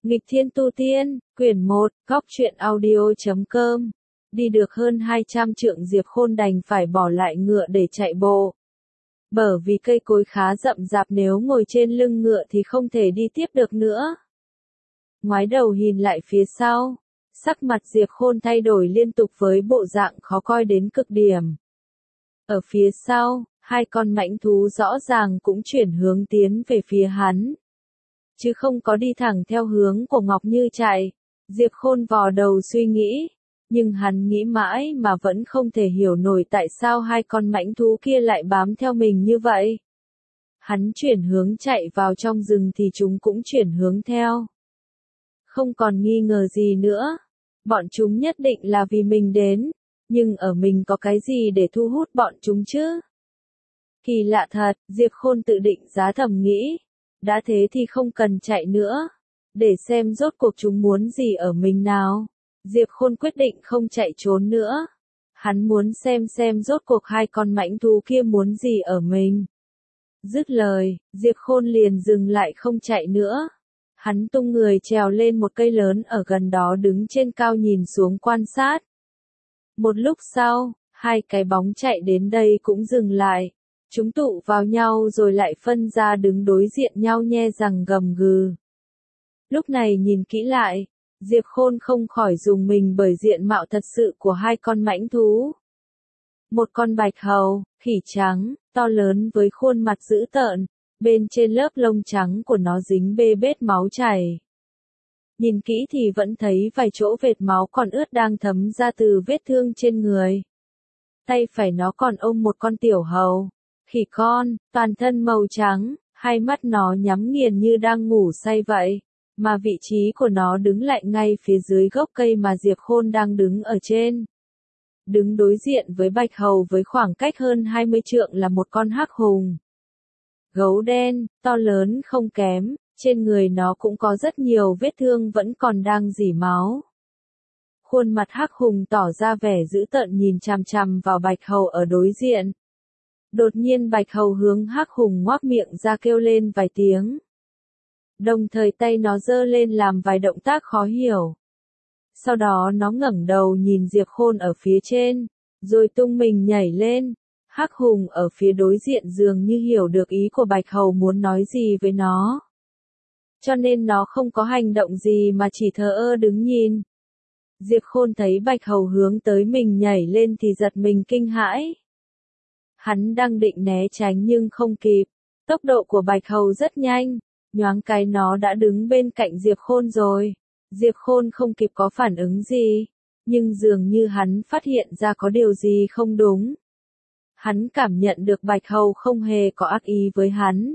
Nghịch thiên tu tiên, quyển 1, góc truyện audio.com. Đi được hơn 200 trượng Diệp Khôn đành phải bỏ lại ngựa để chạy bộ. Bởi vì cây cối khá rậm rạp, nếu ngồi trên lưng ngựa thì không thể đi tiếp được nữa. Ngoái đầu nhìn lại phía sau, sắc mặt Diệp Khôn thay đổi liên tục với bộ dạng khó coi đến cực điểm. Ở phía sau, hai con mãnh thú rõ ràng cũng chuyển hướng tiến về phía hắn, chứ không có đi thẳng theo hướng của Ngọc Như chạy. Diệp Khôn vò đầu suy nghĩ, nhưng hắn nghĩ mãi mà vẫn không thể hiểu nổi tại sao hai con mãnh thú kia lại bám theo mình như vậy. Hắn chuyển hướng chạy vào trong rừng thì chúng cũng chuyển hướng theo. Không còn nghi ngờ gì nữa, bọn chúng nhất định là vì mình đến, nhưng ở mình có cái gì để thu hút bọn chúng chứ? Kỳ lạ thật, Diệp Khôn tự định giá thầm nghĩ. Đã thế thì không cần chạy nữa, để xem rốt cuộc chúng muốn gì ở mình nào. Diệp Khôn quyết định không chạy trốn nữa. Hắn muốn xem rốt cuộc hai con mãnh thú kia muốn gì ở mình. Dứt lời, Diệp Khôn liền dừng lại không chạy nữa. Hắn tung người trèo lên một cây lớn ở gần đó, đứng trên cao nhìn xuống quan sát. Một lúc sau, hai cái bóng chạy đến đây cũng dừng lại. Chúng tụ vào nhau rồi lại phân ra đứng đối diện nhau nhe răng gầm gừ. Lúc này nhìn kỹ lại, Diệp Khôn không khỏi rùng mình bởi diện mạo thật sự của hai con mãnh thú. Một con bạch hầu, khỉ trắng, to lớn với khuôn mặt dữ tợn, bên trên lớp lông trắng của nó dính bê bết máu chảy. Nhìn kỹ thì vẫn thấy vài chỗ vệt máu còn ướt đang thấm ra từ vết thương trên người. Tay phải nó còn ôm một con tiểu hầu, khỉ con, toàn thân màu trắng, hai mắt nó nhắm nghiền như đang ngủ say vậy, mà vị trí của nó đứng lại ngay phía dưới gốc cây mà Diệp Khôn đang đứng ở trên. Đứng đối diện với bạch hầu với khoảng cách hơn 20 trượng là một con hắc hùng. Gấu đen, to lớn không kém, trên người nó cũng có rất nhiều vết thương vẫn còn đang rỉ máu. Khuôn mặt hắc hùng tỏ ra vẻ dữ tợn nhìn chằm chằm vào bạch hầu ở đối diện. Đột nhiên bạch hầu hướng hắc hùng ngoác miệng ra kêu lên vài tiếng. Đồng thời tay nó giơ lên làm vài động tác khó hiểu. Sau đó nó ngẩng đầu nhìn Diệp Khôn ở phía trên, rồi tung mình nhảy lên. Hắc hùng ở phía đối diện dường như hiểu được ý của bạch hầu muốn nói gì với nó. Cho nên nó không có hành động gì mà chỉ thờ ơ đứng nhìn. Diệp Khôn thấy bạch hầu hướng tới mình nhảy lên thì giật mình kinh hãi. Hắn đang định né tránh nhưng không kịp. Tốc độ của bạch hầu rất nhanh, nhoáng cái nó đã đứng bên cạnh Diệp Khôn rồi. Diệp Khôn không kịp có phản ứng gì, nhưng dường như hắn phát hiện ra có điều gì không đúng. Hắn cảm nhận được bạch hầu không hề có ác ý với hắn.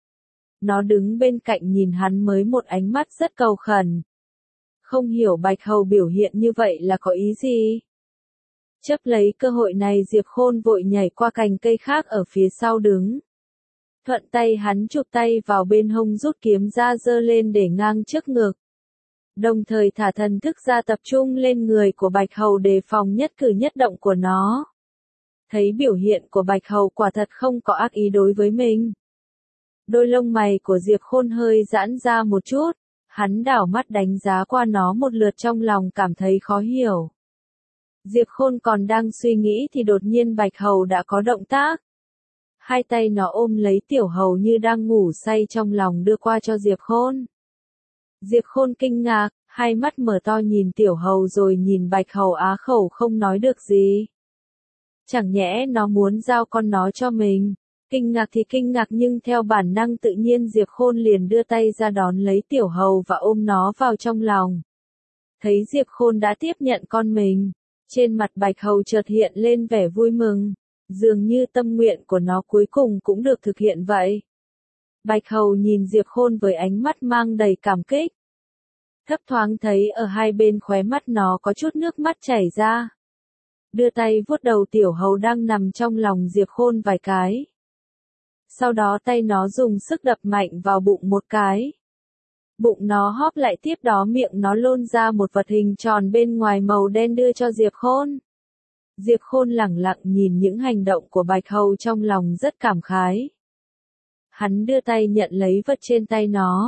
Nó đứng bên cạnh nhìn hắn với một ánh mắt rất cầu khẩn. Không hiểu bạch hầu biểu hiện như vậy là có ý gì. Chấp lấy cơ hội này Diệp Khôn vội nhảy qua cành cây khác ở phía sau đứng. Thuận tay hắn chụp tay vào bên hông rút kiếm ra giơ lên để ngang trước ngực. Đồng thời thả thần thức ra tập trung lên người của bạch hầu đề phòng nhất cử nhất động của nó. Thấy biểu hiện của bạch hầu quả thật không có ác ý đối với mình. Đôi lông mày của Diệp Khôn hơi giãn ra một chút, hắn đảo mắt đánh giá qua nó một lượt trong lòng cảm thấy khó hiểu. Diệp Khôn còn đang suy nghĩ thì đột nhiên bạch hầu đã có động tác. Hai tay nó ôm lấy tiểu hầu như đang ngủ say trong lòng đưa qua cho Diệp Khôn. Diệp Khôn kinh ngạc, hai mắt mở to nhìn tiểu hầu rồi nhìn bạch hầu á khẩu không nói được gì. Chẳng nhẽ nó muốn giao con nó cho mình. Kinh ngạc thì kinh ngạc nhưng theo bản năng tự nhiên Diệp Khôn liền đưa tay ra đón lấy tiểu hầu và ôm nó vào trong lòng. Thấy Diệp Khôn đã tiếp nhận con mình, trên mặt bạch hầu chợt hiện lên vẻ vui mừng, dường như tâm nguyện của nó cuối cùng cũng được thực hiện vậy. Bạch hầu nhìn Diệp Khôn với ánh mắt mang đầy cảm kích. Thấp thoáng thấy ở hai bên khóe mắt nó có chút nước mắt chảy ra. Đưa tay vuốt đầu tiểu hầu đang nằm trong lòng Diệp Khôn vài cái. Sau đó tay nó dùng sức đập mạnh vào bụng một cái. Bụng nó hóp lại, tiếp đó miệng nó lôn ra một vật hình tròn bên ngoài màu đen đưa cho Diệp Khôn. Diệp Khôn lẳng lặng nhìn những hành động của bạch hầu trong lòng rất cảm khái. Hắn đưa tay nhận lấy vật trên tay nó.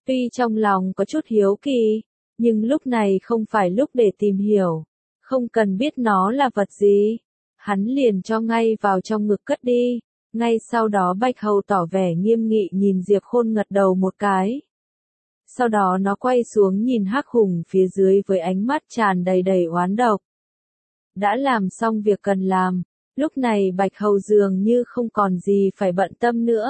Tuy trong lòng có chút hiếu kỳ, nhưng lúc này không phải lúc để tìm hiểu, không cần biết nó là vật gì. Hắn liền cho ngay vào trong ngực cất đi, ngay sau đó Bạch Hầu tỏ vẻ nghiêm nghị nhìn Diệp Khôn gật đầu một cái. Sau đó nó quay xuống nhìn Hắc Hùng phía dưới với ánh mắt tràn đầy đầy oán độc. Đã làm xong việc cần làm, lúc này Bạch Hầu dường như không còn gì phải bận tâm nữa.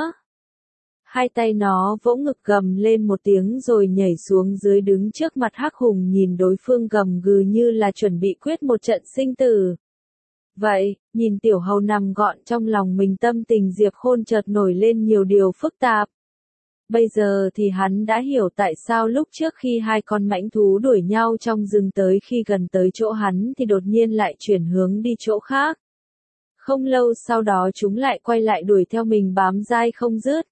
Hai tay nó vỗ ngực gầm lên một tiếng rồi nhảy xuống dưới đứng trước mặt Hắc Hùng nhìn đối phương gầm gừ như là chuẩn bị quyết một trận sinh tử. Vậy, nhìn tiểu hầu nằm gọn trong lòng mình tâm tình Diệp Khôn chợt nổi lên nhiều điều phức tạp. Bây giờ thì hắn đã hiểu tại sao lúc trước khi hai con mãnh thú đuổi nhau trong rừng tới khi gần tới chỗ hắn thì đột nhiên lại chuyển hướng đi chỗ khác. Không lâu sau đó chúng lại quay lại đuổi theo mình bám dai không dứt.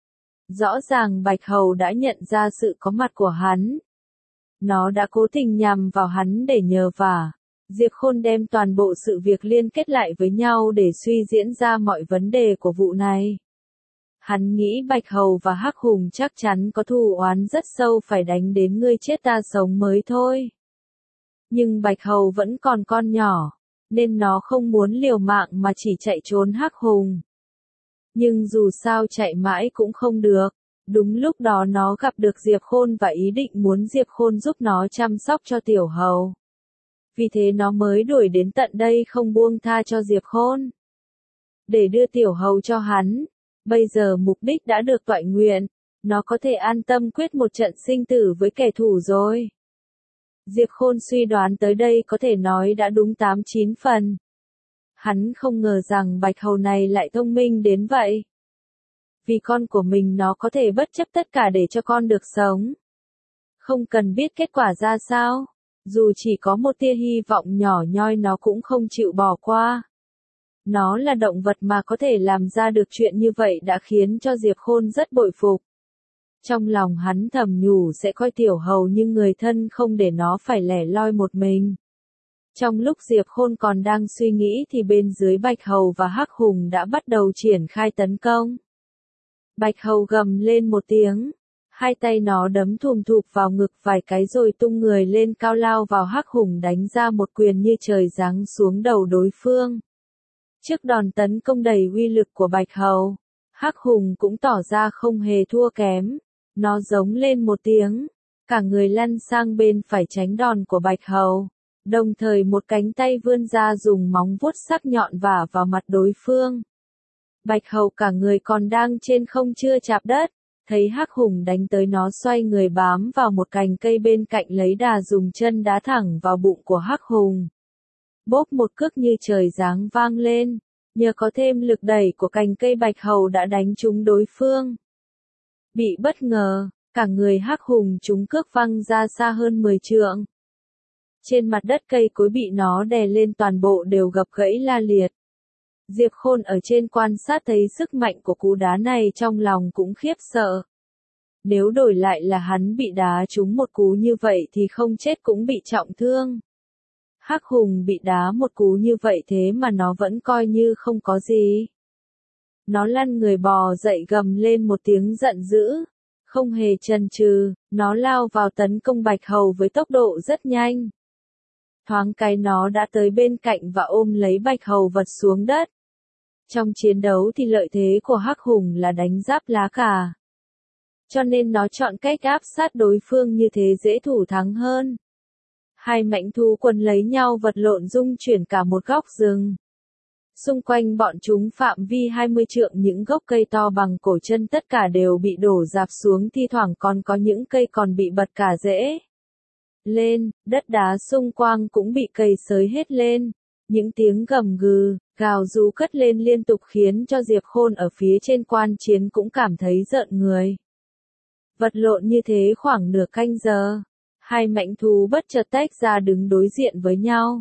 Rõ ràng Bạch Hầu đã nhận ra sự có mặt của hắn. Nó đã cố tình nhằm vào hắn để nhờ vả. Diệp Khôn đem toàn bộ sự việc liên kết lại với nhau để suy diễn ra mọi vấn đề của vụ này. Hắn nghĩ Bạch Hầu và Hắc Hùng chắc chắn có thù oán rất sâu phải đánh đến ngươi chết ta sống mới thôi. Nhưng Bạch Hầu vẫn còn con nhỏ, nên nó không muốn liều mạng mà chỉ chạy trốn Hắc Hùng. Nhưng dù sao chạy mãi cũng không được. Đúng lúc đó nó gặp được Diệp Khôn và ý định muốn Diệp Khôn giúp nó chăm sóc cho tiểu hầu. Vì thế nó mới đuổi đến tận đây không buông tha cho Diệp Khôn. Để đưa tiểu hầu cho hắn. Bây giờ mục đích đã được toại nguyện. Nó có thể an tâm quyết một trận sinh tử với kẻ thù rồi. Diệp Khôn suy đoán tới đây có thể nói đã đúng 8-9 phần. Hắn không ngờ rằng Bạch Hầu này lại thông minh đến vậy. Vì con của mình nó có thể bất chấp tất cả để cho con được sống. Không cần biết kết quả ra sao. Dù chỉ có một tia hy vọng nhỏ nhoi nó cũng không chịu bỏ qua. Nó là động vật mà có thể làm ra được chuyện như vậy đã khiến cho Diệp Khôn rất bội phục. Trong lòng hắn thầm nhủ sẽ coi tiểu hầu như người thân không để nó phải lẻ loi một mình. Trong lúc Diệp Khôn còn đang suy nghĩ thì bên dưới Bạch Hầu và Hắc Hùng đã bắt đầu triển khai tấn công. Bạch Hầu gầm lên một tiếng. Hai tay nó đấm thùm thụp vào ngực vài cái rồi tung người lên cao lao vào Hắc Hùng đánh ra một quyền như trời giáng xuống đầu đối phương. Trước đòn tấn công đầy uy lực của Bạch Hầu, Hắc Hùng cũng tỏ ra không hề thua kém. Nó giống lên một tiếng, cả người lăn sang bên phải tránh đòn của Bạch Hầu. Đồng thời một cánh tay vươn ra dùng móng vuốt sắc nhọn vả vào mặt đối phương. Bạch Hầu cả người còn đang trên không chưa chạm đất. Thấy Hắc Hùng đánh tới nó xoay người bám vào một cành cây bên cạnh lấy đà dùng chân đá thẳng vào bụng của Hắc Hùng. Bốp một cước như trời giáng vang lên, nhờ có thêm lực đẩy của cành cây Bạch Hầu đã đánh trúng đối phương. Bị bất ngờ, cả người Hắc Hùng trúng cước văng ra xa hơn 10 trượng. Trên mặt đất cây cối bị nó đè lên toàn bộ đều gập gãy la liệt. Diệp Khôn ở trên quan sát thấy sức mạnh của cú đá này trong lòng cũng khiếp sợ. Nếu đổi lại là hắn bị đá trúng một cú như vậy thì không chết cũng bị trọng thương. Hắc Hùng bị đá một cú như vậy thế mà nó vẫn coi như không có gì. Nó lăn người bò dậy gầm lên một tiếng giận dữ. Không hề chần chừ, nó lao vào tấn công Bạch Hầu với tốc độ rất nhanh. Thoáng cái nó đã tới bên cạnh và ôm lấy Bạch Hầu vật xuống đất. Trong chiến đấu thì lợi thế của Hắc Hùng là đánh giáp lá cà. Cho nên nó chọn cách áp sát đối phương như thế dễ thủ thắng hơn. Hai mãnh thú quần lấy nhau vật lộn rung chuyển cả một góc rừng. Xung quanh bọn chúng phạm vi 20 trượng những gốc cây to bằng cổ chân tất cả đều bị đổ rạp xuống, thi thoảng còn có những cây còn bị bật cả rễ lên, đất đá xung quanh cũng bị cày xới hết lên. Những tiếng gầm gừ, gào rú cất lên liên tục khiến cho Diệp Khôn ở phía trên quan chiến cũng cảm thấy rợn người. Vật lộn như thế khoảng nửa canh giờ, hai mãnh thú bất chợt tách ra đứng đối diện với nhau.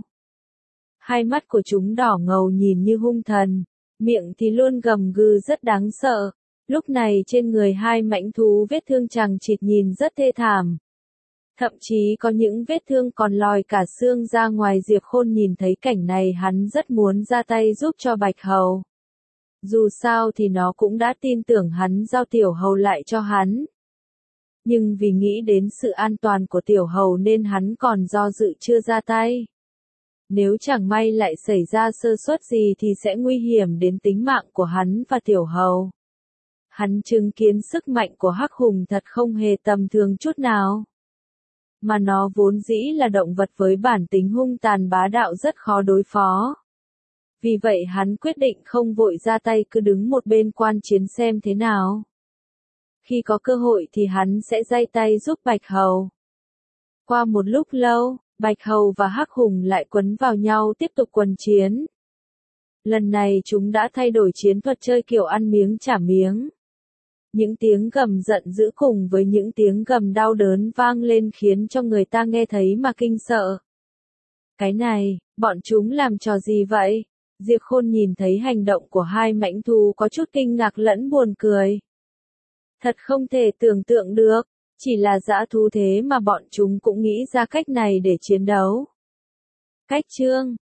Hai mắt của chúng đỏ ngầu nhìn như hung thần, miệng thì luôn gầm gừ rất đáng sợ. Lúc này trên người hai mãnh thú vết thương chằng chịt nhìn rất thê thảm. Thậm chí có những vết thương còn lòi cả xương ra ngoài. Diệp Khôn nhìn thấy cảnh này hắn rất muốn ra tay giúp cho Bạch Hầu. Dù sao thì nó cũng đã tin tưởng hắn giao tiểu hầu lại cho hắn. Nhưng vì nghĩ đến sự an toàn của tiểu hầu nên hắn còn do dự chưa ra tay. Nếu chẳng may lại xảy ra sơ suất gì thì sẽ nguy hiểm đến tính mạng của hắn và tiểu hầu. Hắn chứng kiến sức mạnh của Hắc Hùng thật không hề tầm thường chút nào. Mà nó vốn dĩ là động vật với bản tính hung tàn bá đạo rất khó đối phó. Vì vậy hắn quyết định không vội ra tay, cứ đứng một bên quan chiến xem thế nào. Khi có cơ hội thì hắn sẽ giây tay giúp Bạch Hầu. Qua một lúc lâu, Bạch Hầu và Hắc Hùng lại quấn vào nhau tiếp tục quần chiến. Lần này chúng đã thay đổi chiến thuật chơi kiểu ăn miếng trả miếng. Những tiếng gầm giận dữ cùng với những tiếng gầm đau đớn vang lên khiến cho người ta nghe thấy mà kinh sợ. Cái này, bọn chúng làm trò gì vậy? Diệp Khôn nhìn thấy hành động của hai mãnh thú có chút kinh ngạc lẫn buồn cười. Thật không thể tưởng tượng được, chỉ là dã thú thế mà bọn chúng cũng nghĩ ra cách này để chiến đấu. Cách chương